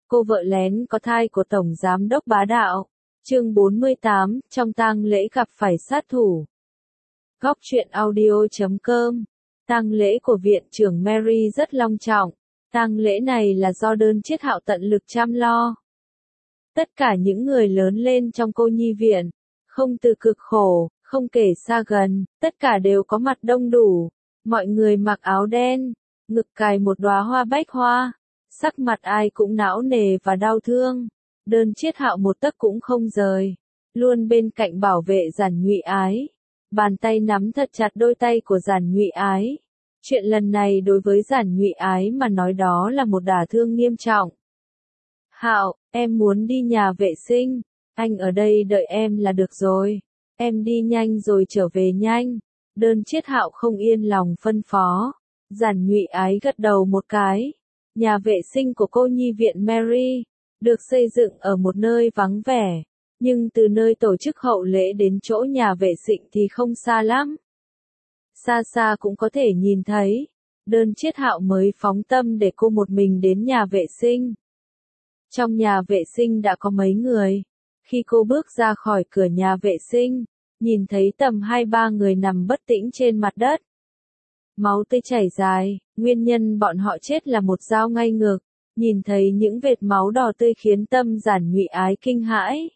Cô vợ lén có thai của Tổng Giám đốc bá đạo. Chương 48, trong tang lễ gặp phải sát thủ. Góc truyện audio.com. Tang lễ của viện trưởng Mary rất long trọng. Tang lễ này là do đơn Chiết Hạo tận lực chăm lo. Tất cả những người lớn lên trong cô nhi viện, không từ cực khổ, không kể xa gần, tất cả đều có mặt đông đủ. Mọi người mặc áo đen, ngực cài một đóa hoa bách hoa. Sắc mặt ai cũng não nề và đau thương. Đơn Chiết Hạo một tấc cũng không rời, luôn bên cạnh bảo vệ Giản Nhụy Ái. Bàn tay nắm thật chặt đôi tay của Giản Nhụy Ái. Chuyện lần này đối với Giản Nhụy Ái mà nói đó là một đả thương nghiêm trọng. Hạo, em muốn đi nhà vệ sinh, anh ở đây đợi em là được rồi. Em đi nhanh rồi trở về nhanh. Đơn Chiết Hạo không yên lòng phân phó. Giản Nhụy Ái gật đầu một cái. Nhà vệ sinh của cô nhi viện Mary, được xây dựng ở một nơi vắng vẻ, nhưng từ nơi tổ chức hậu lễ đến chỗ nhà vệ sinh thì không xa lắm. Xa xa cũng có thể nhìn thấy. Đơn Chiết Hạo mới phóng tâm để cô một mình đến nhà vệ sinh. Trong nhà vệ sinh đã có mấy người. Khi cô bước ra khỏi cửa nhà vệ sinh, nhìn thấy tầm 2-3 người nằm bất tĩnh trên mặt đất. Máu tươi chảy dài, nguyên nhân bọn họ chết là một dao ngay ngực. Nhìn thấy những vệt máu đỏ tươi khiến tâm Giản Nhụy Ái kinh hãi.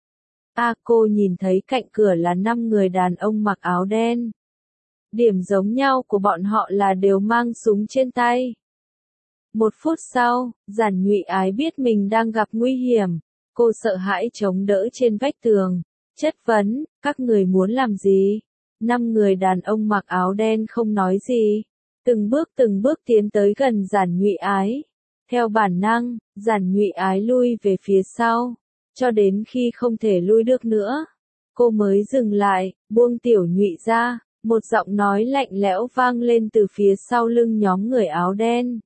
Cô nhìn thấy cạnh cửa là 5 người đàn ông mặc áo đen. Điểm giống nhau của bọn họ là đều mang súng trên tay. 1 phút sau, Giản Nhụy Ái biết mình đang gặp nguy hiểm. Cô sợ hãi chống đỡ trên vách tường, chất vấn, các người muốn làm gì? 5 người đàn ông mặc áo đen không nói gì. Từng bước tiến tới gần Giản Nhụy Ái. Theo bản năng, Giản Nhụy Ái lui về phía sau. Cho đến khi không thể lui được nữa, cô mới dừng lại, buông Tiểu Nhụy ra. Một giọng nói lạnh lẽo vang lên từ phía sau lưng nhóm người áo đen.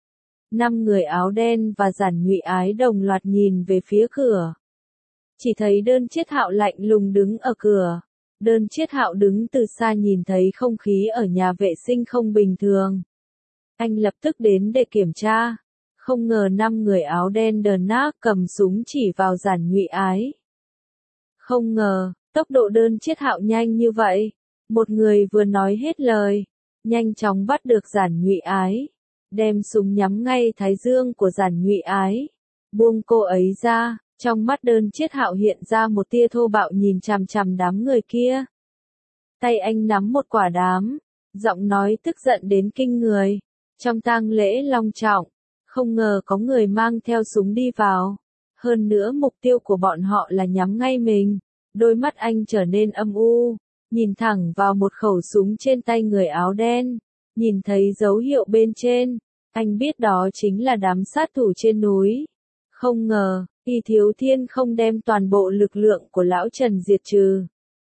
5 người áo đen và Giản Nhụy Ái đồng loạt nhìn về phía cửa. Chỉ thấy Đơn Chiết Hạo lạnh lùng đứng ở cửa. Đơn Chiết Hạo đứng từ xa nhìn thấy không khí ở nhà vệ sinh không bình thường. Anh lập tức đến để kiểm tra. Không ngờ 5 người áo đen đờn nác cầm súng chỉ vào Giản Nhụy Ái. Không ngờ, tốc độ Đơn Chiết Hạo nhanh như vậy. Một người vừa nói hết lời, nhanh chóng bắt được Giản Nhụy Ái, đem súng nhắm ngay thái dương của Giản Nhụy Ái, buông cô ấy ra. Trong mắt Đơn Chiết Hạo hiện ra một tia thô bạo nhìn chằm chằm đám người kia. Tay anh nắm một quả đám, giọng nói tức giận đến kinh người. Trong tang lễ long trọng, không ngờ có người mang theo súng đi vào. Hơn nữa mục tiêu của bọn họ là nhắm ngay mình. Đôi mắt anh trở nên âm u, nhìn thẳng vào một khẩu súng trên tay người áo đen. Nhìn thấy dấu hiệu bên trên, anh biết đó chính là đám sát thủ trên núi. Không ngờ, Y Thiếu Thiên không đem toàn bộ lực lượng của lão Trần diệt trừ,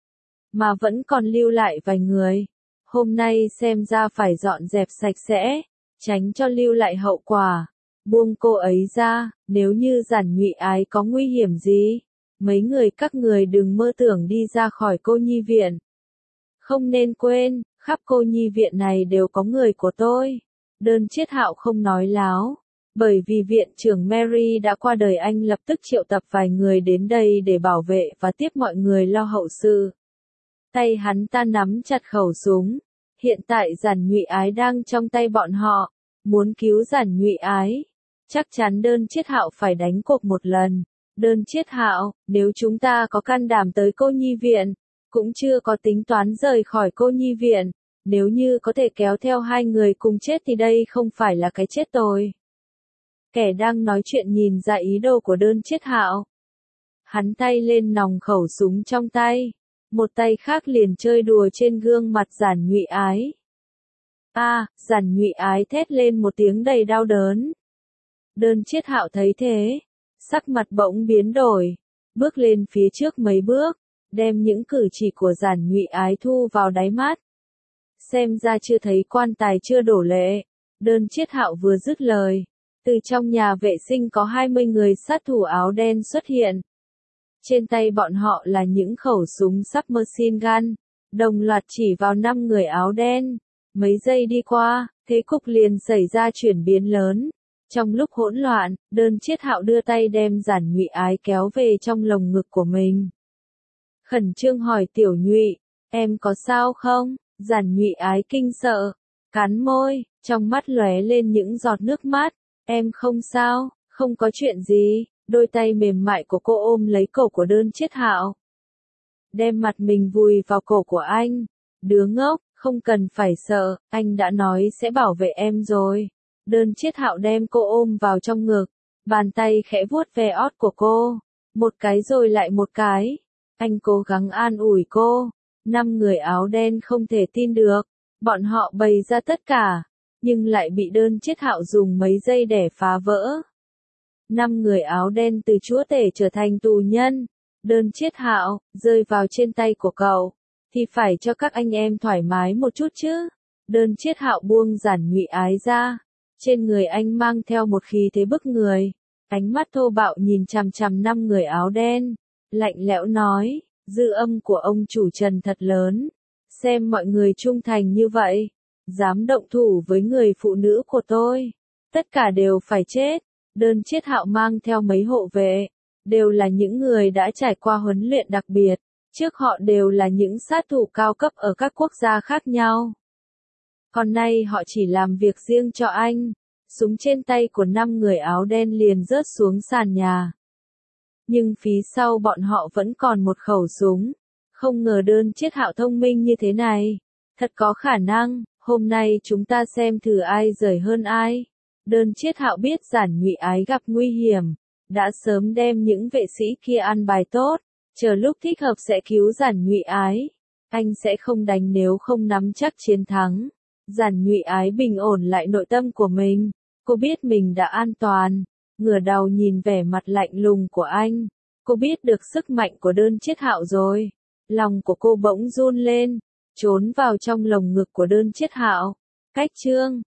mà vẫn còn lưu lại vài người. Hôm nay xem ra phải dọn dẹp sạch sẽ, tránh cho lưu lại hậu quả. Buông cô ấy ra, nếu như Giản Nhụy Ái có nguy hiểm gì, mấy người các người đừng mơ tưởng đi ra khỏi cô nhi viện. Không nên quên, khắp cô nhi viện này đều có người của tôi. Đơn Chiết Hạo không nói láo. Bởi vì viện trưởng Mary đã qua đời, anh lập tức triệu tập vài người đến đây để bảo vệ và tiếp mọi người lo hậu sự. Tay hắn ta nắm chặt khẩu súng. Hiện tại Giản Nhụy Ái đang trong tay bọn họ. Muốn cứu Giản Nhụy Ái, chắc chắn Đơn Chiết Hạo phải đánh cuộc một lần. Đơn Chiết Hạo, nếu chúng ta có can đảm tới cô nhi viện, cũng chưa có tính toán rời khỏi cô nhi viện. Nếu như có thể kéo theo 2 người cùng chết thì đây không phải là cái chết tồi. Kẻ đang nói chuyện nhìn ra ý đồ của Đơn Chiết Hạo. Hắn tay lên nòng khẩu súng trong tay, một tay khác liền chơi đùa trên gương mặt Giản Nhụy Ái. Giản Nhụy Ái thét lên một tiếng đầy đau đớn. Đơn Chiết Hạo thấy thế, sắc mặt bỗng biến đổi, bước lên phía trước mấy bước, đem những cử chỉ của Giản Nhụy Ái thu vào đáy mắt. Xem ra chưa thấy quan tài chưa đổ lệ. Đơn Chiết Hạo vừa dứt lời, từ trong nhà vệ sinh có 20 người sát thủ áo đen xuất hiện. Trên tay bọn họ là những khẩu súng submachine gun, đồng loạt chỉ vào 5 người áo đen. Mấy giây đi qua, thế cục liền xảy ra chuyển biến lớn. Trong lúc hỗn loạn, Đơn Chiết Hạo đưa tay đem Giản Nhụy Ái kéo về trong lồng ngực của mình. Khẩn trương hỏi Tiểu Nhụy, em có sao không? Giản Nhụy Ái kinh sợ, cắn môi, trong mắt lóe lên những giọt nước mắt. Em không sao, không có chuyện gì. Đôi tay mềm mại của cô ôm lấy cổ của Đơn Chiết Hạo, đem mặt mình vùi vào cổ của anh. Đứa ngốc, không cần phải sợ, anh đã nói sẽ bảo vệ em rồi. Đơn Chiết Hạo đem cô ôm vào trong ngực, bàn tay khẽ vuốt ve ót của cô, một cái rồi lại một cái. Anh cố gắng an ủi cô. 5 người áo đen không thể tin được, bọn họ bày ra tất cả, nhưng lại bị Đơn Chiết Hạo dùng mấy giây để phá vỡ. 5 người áo đen từ chúa tể trở thành tù nhân. Đơn Chiết Hạo, rơi vào trên tay của cậu, thì phải cho các anh em thoải mái một chút chứ. Đơn Chiết Hạo buông Giản Nhụy Ái ra. Trên người anh mang theo một khí thế bức người. Ánh mắt thô bạo nhìn chằm chằm 5 người áo đen. Lạnh lẽo nói, dư âm của ông chủ Trần thật lớn. Xem mọi người trung thành như vậy, dám động thủ với người phụ nữ của tôi, tất cả đều phải chết. Đơn Chiết Hạo mang theo mấy hộ vệ, đều là những người đã trải qua huấn luyện đặc biệt, trước họ đều là những sát thủ cao cấp ở các quốc gia khác nhau. Còn nay họ chỉ làm việc riêng cho anh. Súng trên tay của 5 người áo đen liền rớt xuống sàn nhà. Nhưng phía sau bọn họ vẫn còn một khẩu súng. Không ngờ Đơn Chiết Hạo thông minh như thế này. Thật có khả năng, hôm nay chúng ta xem thử ai giỏi hơn ai. Đơn Chiết Hạo biết Giản Nhụy Ái gặp nguy hiểm, đã sớm đem những vệ sĩ kia ăn bài tốt, chờ lúc thích hợp sẽ cứu Giản Nhụy Ái. Anh sẽ không đánh nếu không nắm chắc chiến thắng. Giản Nhụy Ái bình ổn lại nội tâm của mình, cô biết mình đã an toàn, ngửa đầu nhìn vẻ mặt lạnh lùng của anh. Cô biết được sức mạnh của Đơn Chiết Hạo rồi. Lòng của cô bỗng run lên, trốn vào trong lồng ngực của Đơn Chiết Hạo. Cách chương